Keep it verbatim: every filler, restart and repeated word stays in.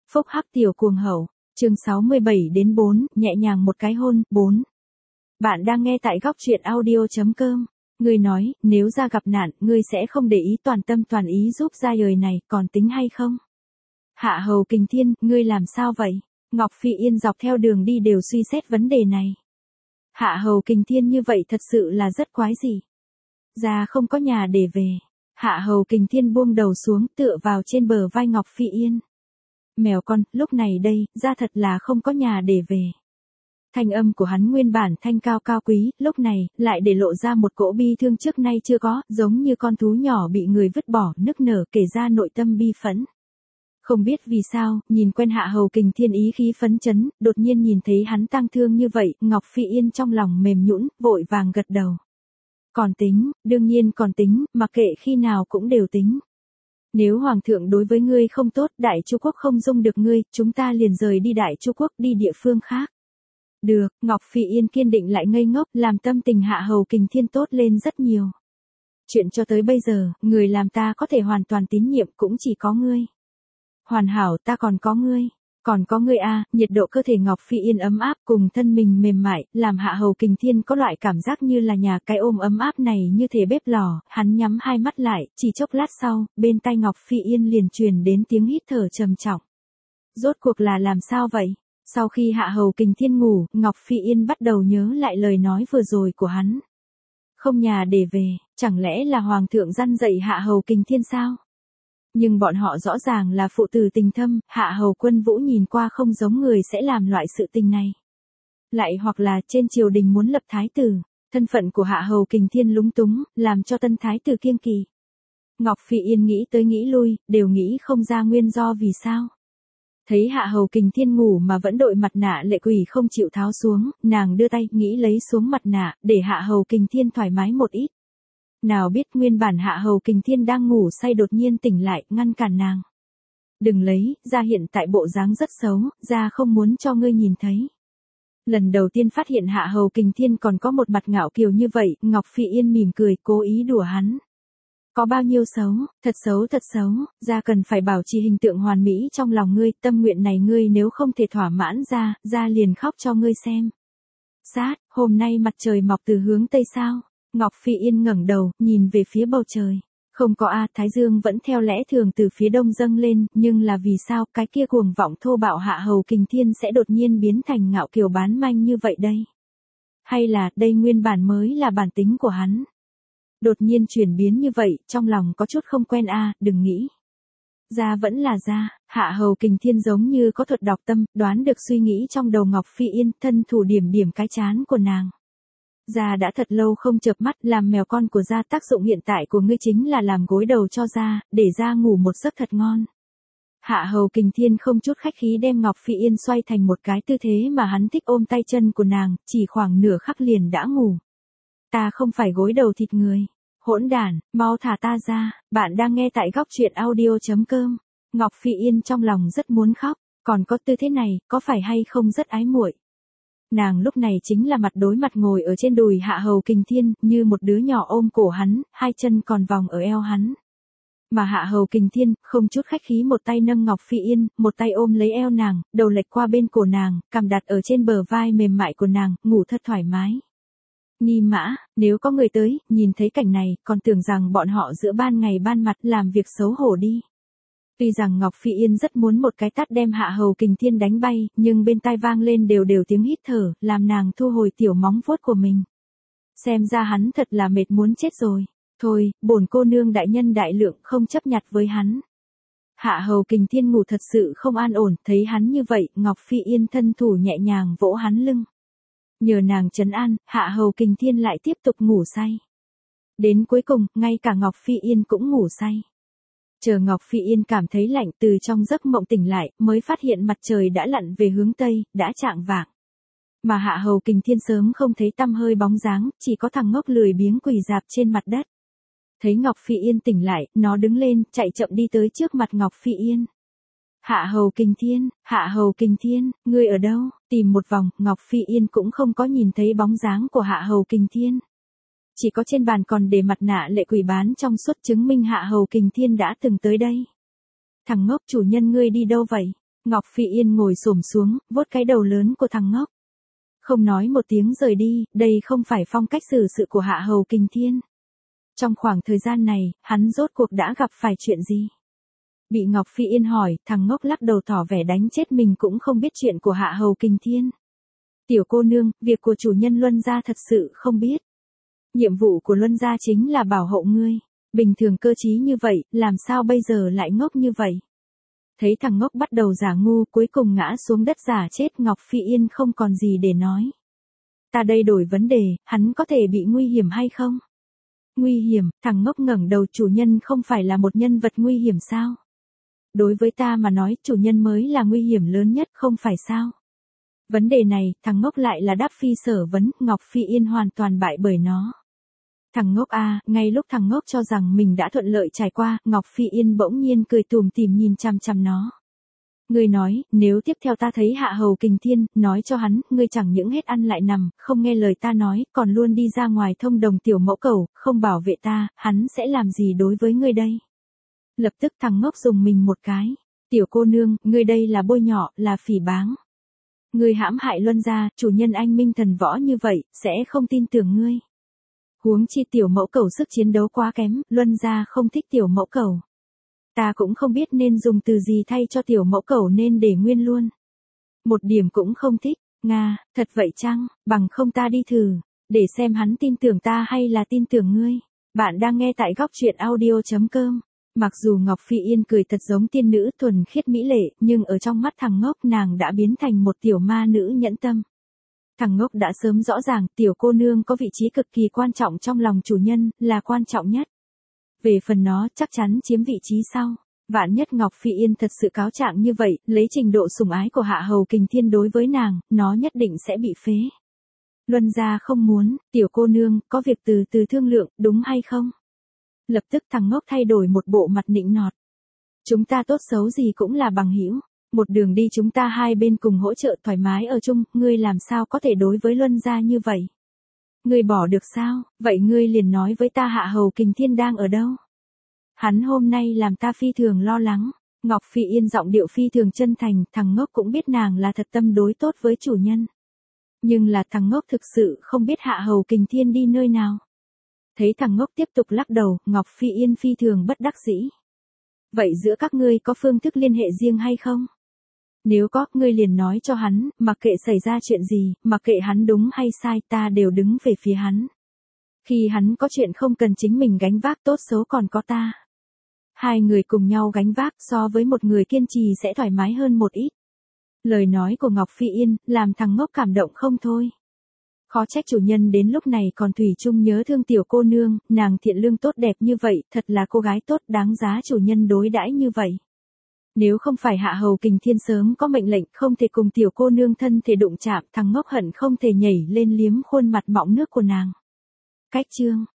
Phúc hắc tiểu cuồng hậu, chương sáu mươi bảy đến bốn, nhẹ nhàng một cái hôn, bốn. Bạn đang nghe tại góc truyện audio chấm com. Ngươi nói, nếu ra gặp nạn, ngươi sẽ không để ý toàn tâm toàn ý giúp gia đời này, còn tính hay không? Hạ Hầu Kình Thiên, ngươi làm sao vậy? Ngọc Phi Yên dọc theo đường đi đều suy xét vấn đề này. Hạ Hầu Kình Thiên như vậy thật sự là rất quái dị. Gia không có nhà để về. Hạ Hầu Kình Thiên buông đầu xuống tựa vào trên bờ vai Ngọc Phi Yên. Mèo con, lúc này đây, Gia thật là không có nhà để về. Thanh âm của hắn nguyên bản thanh cao cao quý, lúc này, lại để lộ ra một cỗ bi thương trước nay chưa có, giống như con thú nhỏ bị người vứt bỏ, nức nở kể ra nội tâm bi phẫn. Không biết vì sao, nhìn quen Hạ Hầu Kình Thiên ý khí phấn chấn, đột nhiên nhìn thấy hắn tang thương như vậy, Ngọc Phi Yên trong lòng mềm nhũn, vội vàng gật đầu. Còn tính, đương nhiên còn tính, mặc kệ khi nào cũng đều tính. Nếu Hoàng thượng đối với ngươi không tốt, Đại Chu Quốc không dung được ngươi, chúng ta liền rời đi Đại Chu Quốc đi địa phương khác. Được, Ngọc Phi Yên kiên định lại ngây ngốc, làm tâm tình Hạ Hầu Kình Thiên tốt lên rất nhiều. Chuyện cho tới bây giờ, người làm ta có thể hoàn toàn tín nhiệm cũng chỉ có ngươi. Hoàn hảo ta còn có ngươi. Còn có ngươi a, nhiệt độ cơ thể Ngọc Phi Yên ấm áp cùng thân mình mềm mại, làm Hạ Hầu Kình Thiên có loại cảm giác như là nhà, cái ôm ấm áp này như thể bếp lò, hắn nhắm hai mắt lại, chỉ chốc lát sau, bên tai Ngọc Phi Yên liền truyền đến tiếng hít thở trầm trọng. Rốt cuộc là làm sao vậy? Sau khi Hạ Hầu Kình Thiên ngủ, Ngọc Phi Yên bắt đầu nhớ lại lời nói vừa rồi của hắn. Không nhà để về, chẳng lẽ là Hoàng thượng răn dạy Hạ Hầu Kình Thiên sao? Nhưng bọn họ rõ ràng là phụ tử tình thâm, Hạ Hầu Quân Vũ nhìn qua không giống người sẽ làm loại sự tình này. Lại hoặc là trên triều đình muốn lập thái tử, thân phận của Hạ Hầu Kình Thiên lúng túng, làm cho tân thái tử kiêng kỵ. Ngọc Phi Yên nghĩ tới nghĩ lui, đều nghĩ không ra nguyên do vì sao. Thấy Hạ Hầu Kình Thiên ngủ mà vẫn đội mặt nạ lệ quỷ không chịu tháo xuống, nàng đưa tay nghĩ lấy xuống mặt nạ, để Hạ Hầu Kình Thiên thoải mái một ít. Nào biết nguyên bản Hạ Hầu Kình Thiên đang ngủ say đột nhiên tỉnh lại, ngăn cản nàng. Đừng lấy, Gia hiện tại bộ dáng rất xấu, Gia không muốn cho ngươi nhìn thấy. Lần đầu tiên phát hiện Hạ Hầu Kình Thiên còn có một mặt ngạo kiều như vậy, Ngọc Phi Yên mỉm cười, cố ý đùa hắn. Có bao nhiêu xấu, thật xấu thật xấu, Gia cần phải bảo trì hình tượng hoàn mỹ trong lòng ngươi, tâm nguyện này ngươi nếu không thể thỏa mãn Gia, Gia liền khóc cho ngươi xem. Sát, hôm nay mặt trời mọc từ hướng Tây sao? Ngọc Phi Yên ngẩng đầu, nhìn về phía bầu trời. Không có a, Thái Dương vẫn theo lẽ thường từ phía đông dâng lên, nhưng là vì sao cái kia cuồng vọng thô bạo Hạ Hầu Kình Thiên sẽ đột nhiên biến thành ngạo kiều bán manh như vậy đây? Hay là, đây nguyên bản mới là bản tính của hắn? Đột nhiên chuyển biến như vậy, trong lòng có chút không quen a, đừng nghĩ. Gia vẫn là gia, Hạ Hầu Kình Thiên giống như có thuật đọc tâm, đoán được suy nghĩ trong đầu Ngọc Phi Yên, thân thủ điểm điểm cái trán của nàng. Gia đã thật lâu không chợp mắt, làm mèo con của Gia, tác dụng hiện tại của ngươi chính là làm gối đầu cho Gia, để Gia ngủ một giấc thật ngon. Hạ Hầu Kình Thiên không chút khách khí đem Ngọc Phi Yên xoay thành một cái tư thế mà hắn thích, ôm tay chân của nàng, chỉ khoảng nửa khắc liền đã ngủ. Ta không phải gối đầu thịt người. Hỗn đản, mau thả ta ra, bạn đang nghe tại góc truyện audio chấm com. Ngọc Phi Yên trong lòng rất muốn khóc, còn có tư thế này, có phải hay không rất ái muội. Nàng lúc này chính là mặt đối mặt ngồi ở trên đùi Hạ Hầu Kình Thiên, như một đứa nhỏ ôm cổ hắn, hai chân còn vòng ở eo hắn. Mà Hạ Hầu Kình Thiên, không chút khách khí một tay nâng Ngọc Phi Yên, một tay ôm lấy eo nàng, đầu lệch qua bên cổ nàng, cằm đặt ở trên bờ vai mềm mại của nàng, ngủ thật thoải mái. Ni mã, nếu có người tới, nhìn thấy cảnh này, còn tưởng rằng bọn họ giữa ban ngày ban mặt làm việc xấu hổ đi. Tuy rằng Ngọc Phi Yên rất muốn một cái tát đem Hạ Hầu Kình Thiên đánh bay, nhưng bên tai vang lên đều đều tiếng hít thở, làm nàng thu hồi tiểu móng vuốt của mình. Xem ra hắn thật là mệt muốn chết rồi. Thôi, bổn cô nương đại nhân đại lượng không chấp nhặt với hắn. Hạ Hầu Kình Thiên ngủ thật sự không an ổn, thấy hắn như vậy, Ngọc Phi Yên thân thủ nhẹ nhàng vỗ hắn lưng. Nhờ nàng trấn an, Hạ Hầu Kình Thiên lại tiếp tục ngủ say. Đến cuối cùng, ngay cả Ngọc Phi Yên cũng ngủ say. Chờ Ngọc Phi Yên cảm thấy lạnh, từ trong giấc mộng tỉnh lại, mới phát hiện mặt trời đã lặn về hướng Tây, đã chạng vạng. Mà Hạ Hầu Kình Thiên sớm không thấy tăm hơi bóng dáng, chỉ có thằng ngốc lười biếng quỳ rạp trên mặt đất. Thấy Ngọc Phi Yên tỉnh lại, nó đứng lên, chạy chậm đi tới trước mặt Ngọc Phi Yên. Hạ Hầu Kình Thiên, Hạ Hầu Kình Thiên, ngươi ở đâu? Tìm một vòng, Ngọc Phi Yên cũng không có nhìn thấy bóng dáng của Hạ Hầu Kình Thiên. Chỉ có trên bàn còn để mặt nạ lệ quỷ bán trong suốt chứng minh Hạ Hầu Kình Thiên đã từng tới đây. Thằng ngốc, chủ nhân ngươi đi đâu vậy? Ngọc Phi Yên ngồi xổm xuống, vuốt cái đầu lớn của thằng ngốc. Không nói một tiếng rời đi, đây không phải phong cách xử sự của Hạ Hầu Kình Thiên. Trong khoảng thời gian này, hắn rốt cuộc đã gặp phải chuyện gì? Bị Ngọc Phi Yên hỏi, thằng ngốc lắc đầu tỏ vẻ đánh chết mình cũng không biết chuyện của Hạ Hầu Kình Thiên. Tiểu cô nương, việc của chủ nhân Luân gia thật sự không biết. Nhiệm vụ của Luân gia chính là bảo hộ ngươi. Bình thường cơ trí như vậy, làm sao bây giờ lại ngốc như vậy? Thấy thằng ngốc bắt đầu giả ngu, cuối cùng ngã xuống đất giả chết, Ngọc Phi Yên không còn gì để nói. Ta đây đổi vấn đề, hắn có thể bị nguy hiểm hay không? Nguy hiểm? Thằng ngốc ngẩng đầu, chủ nhân không phải là một nhân vật nguy hiểm sao? Đối với ta mà nói, chủ nhân mới là nguy hiểm lớn nhất, không phải sao? Vấn đề này, thằng ngốc lại là đáp phi sở vấn, Ngọc Phi Yên hoàn toàn bại bởi nó. Thằng ngốc a, ngay lúc thằng ngốc cho rằng mình đã thuận lợi trải qua, Ngọc Phi Yên bỗng nhiên cười tủm tỉm nhìn chằm chằm nó. Ngươi nói, nếu tiếp theo ta thấy Hạ Hầu Kình Thiên, nói cho hắn, ngươi chẳng những hết ăn lại nằm, không nghe lời ta nói, còn luôn đi ra ngoài thông đồng tiểu mẫu cầu, không bảo vệ ta, hắn sẽ làm gì đối với ngươi đây? Lập tức thằng ngốc dùng mình một cái. Tiểu cô nương, ngươi đây là bôi nhọ, là phỉ báng. Ngươi hãm hại Luân gia, chủ nhân anh minh thần võ như vậy, sẽ không tin tưởng ngươi. Huống chi tiểu mẫu cầu sức chiến đấu quá kém, Luân gia không thích tiểu mẫu cầu. Ta cũng không biết nên dùng từ gì thay cho tiểu mẫu cầu, nên để nguyên luôn. Một điểm cũng không thích. Nga, thật vậy chăng? Bằng không ta đi thử, để xem hắn tin tưởng ta hay là tin tưởng ngươi. Bạn đang nghe tại góc truyện audio chấm com. Mặc dù Ngọc Phi Yên cười thật giống tiên nữ thuần khiết mỹ lệ, nhưng ở trong mắt thằng ngốc nàng đã biến thành một tiểu ma nữ nhẫn tâm. Thằng ngốc đã sớm rõ ràng tiểu cô nương có vị trí cực kỳ quan trọng trong lòng chủ nhân, là quan trọng nhất. Về phần nó chắc chắn chiếm vị trí sau. Vạn nhất Ngọc Phi Yên thật sự cáo trạng như vậy, lấy trình độ sủng ái của Hạ Hầu Kình Thiên đối với nàng, nó nhất định sẽ bị phế. Luân gia không muốn, tiểu cô nương, có việc từ từ thương lượng, đúng hay không? Lập tức thằng ngốc thay đổi một bộ mặt nịnh nọt. Chúng ta tốt xấu gì cũng là bằng hữu, một đường đi chúng ta hai bên cùng hỗ trợ thoải mái ở chung, ngươi làm sao có thể đối với Luân gia như vậy? Ngươi bỏ được sao? Vậy ngươi liền nói với ta Hạ Hầu Kình Thiên đang ở đâu? Hắn hôm nay làm ta phi thường lo lắng. Ngọc Phi Yên giọng điệu phi thường chân thành, thằng ngốc cũng biết nàng là thật tâm đối tốt với chủ nhân. Nhưng là thằng ngốc thực sự không biết Hạ Hầu Kình Thiên đi nơi nào. Thấy thằng ngốc tiếp tục lắc đầu, Ngọc Phi Yên phi thường bất đắc dĩ. Vậy giữa các ngươi có phương thức liên hệ riêng hay không? Nếu có, ngươi liền nói cho hắn, mặc kệ xảy ra chuyện gì, mặc kệ hắn đúng hay sai, ta đều đứng về phía hắn. Khi hắn có chuyện không cần chính mình gánh vác, tốt xấu còn có ta. Hai người cùng nhau gánh vác so với một người kiên trì sẽ thoải mái hơn một ít. Lời nói của Ngọc Phi Yên, làm thằng ngốc cảm động không thôi. Khó trách chủ nhân đến lúc này còn thủy chung nhớ thương tiểu cô nương, nàng thiện lương tốt đẹp như vậy, thật là cô gái tốt đáng giá chủ nhân đối đãi như vậy. Nếu không phải Hạ Hầu Kình Thiên sớm có mệnh lệnh không thể cùng tiểu cô nương thân thể đụng chạm, thằng ngốc hận không thể nhảy lên liếm khuôn mặt mọng nước của nàng. Cách chương